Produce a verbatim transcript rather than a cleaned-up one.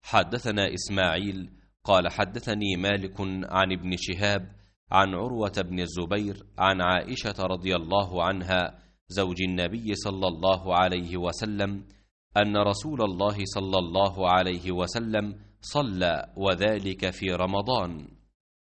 حدثنا إسماعيل قال حدثني مالك عن ابن شهاب عن عروة بن الزبير عن عائشة رضي الله عنها زوج النبي صلى الله عليه وسلم أن رسول الله صلى الله عليه وسلم صلى وذلك في رمضان.